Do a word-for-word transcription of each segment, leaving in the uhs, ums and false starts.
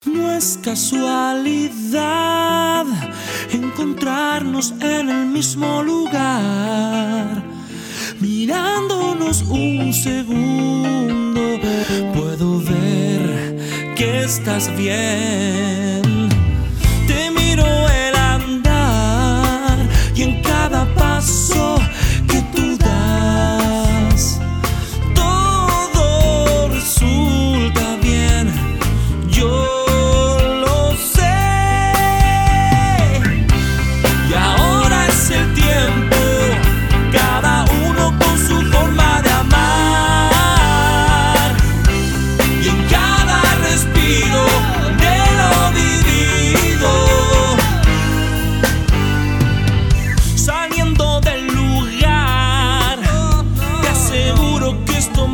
No es casualidad encontrarnos en el mismo lugar. Mirándonos un segundo, puedo ver que estás bien. Te miro el andar y en cada paso que tú das, todo resulta bien. Yo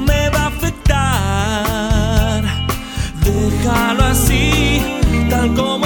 déjalo así, tal como